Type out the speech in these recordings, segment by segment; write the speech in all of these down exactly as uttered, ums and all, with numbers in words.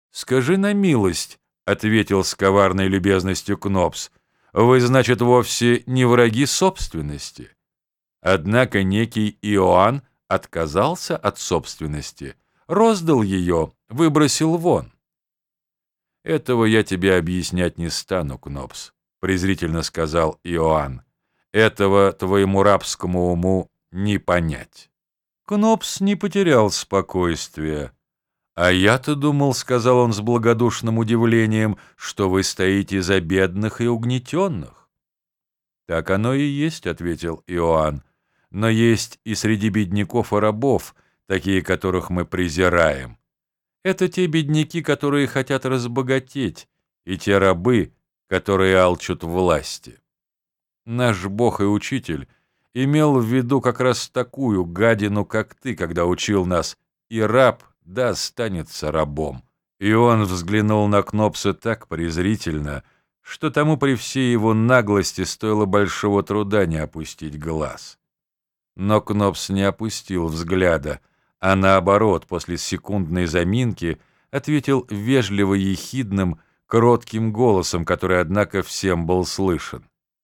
«Скажи на милость», — ответил с коварной любезностью Кнопс, «вы, значит, вовсе не враги собственности». Однако некий Иоанн отказался от собственности, роздал ее, выбросил вон. «Этого я тебе объяснять не стану, Кнопс», — презрительно сказал Иоанн. «Этого твоему рабскому уму не понять». Кнопс не потерял спокойствия. «А я-то думал, — сказал он с благодушным удивлением, — что вы стоите за бедных и угнетенных». «Так оно и есть, — ответил Иоанн, — но есть и среди бедняков и рабов, такие, которых мы презираем. Это те бедняки, которые хотят разбогатеть, и те рабы, которые алчут власти. Наш Бог и Учитель имел в виду как раз такую гадину, как ты, когда учил нас, и раб да останется рабом». И он взглянул на Кнопса так презрительно, что тому при всей его наглости стоило большого труда не опустить глаз. Но Кнопс не опустил взгляда, а наоборот, после секундной заминки, ответил вежливо ехидным, кротким голосом, который, однако, всем был слышен.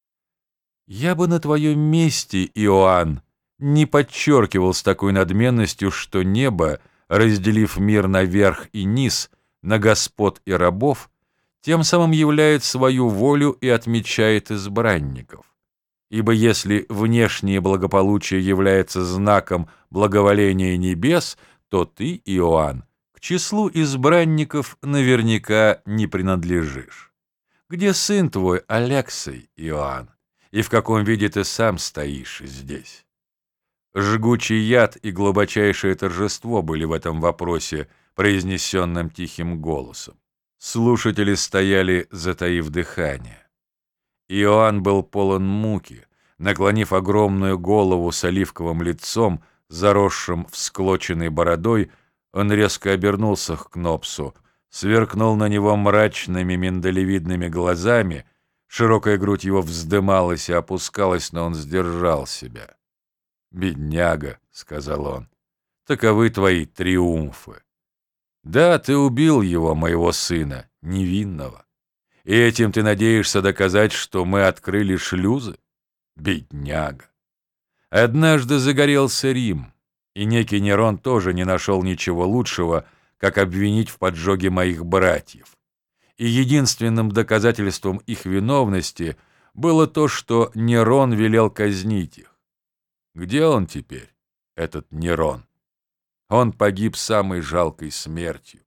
«Я бы на твоем месте, Иоанн, не подчеркивал с такой надменностью, что небо, разделив мир на верх и низ, на господ и рабов, тем самым являет свою волю и отмечает избранников. Ибо если внешнее благополучие является знаком благоволения небес, то ты, Иоанн, к числу избранников наверняка не принадлежишь. Где сын твой Алексей, Иоанн, и в каком виде ты сам стоишь здесь?» Жгучий яд и глубочайшее торжество были в этом вопросе, произнесенном тихим голосом. Слушатели стояли, затаив дыхание. Иоанн был полон муки. Наклонив огромную голову с оливковым лицом, заросшим всклоченной бородой, он резко обернулся к Кнопсу, сверкнул на него мрачными миндалевидными глазами, широкая грудь его вздымалась и опускалась, но он сдержал себя. «Бедняга», — сказал он, — «таковы твои триумфы. Да, ты убил его, моего сына, невинного. И этим ты надеешься доказать, что мы открыли шлюзы? Бедняга! Однажды загорелся Рим, и некий Нерон тоже не нашел ничего лучшего, как обвинить в поджоге моих братьев. И единственным доказательством их виновности было то, что Нерон велел казнить их. Где он теперь, этот Нерон? Он погиб самой жалкой смертью.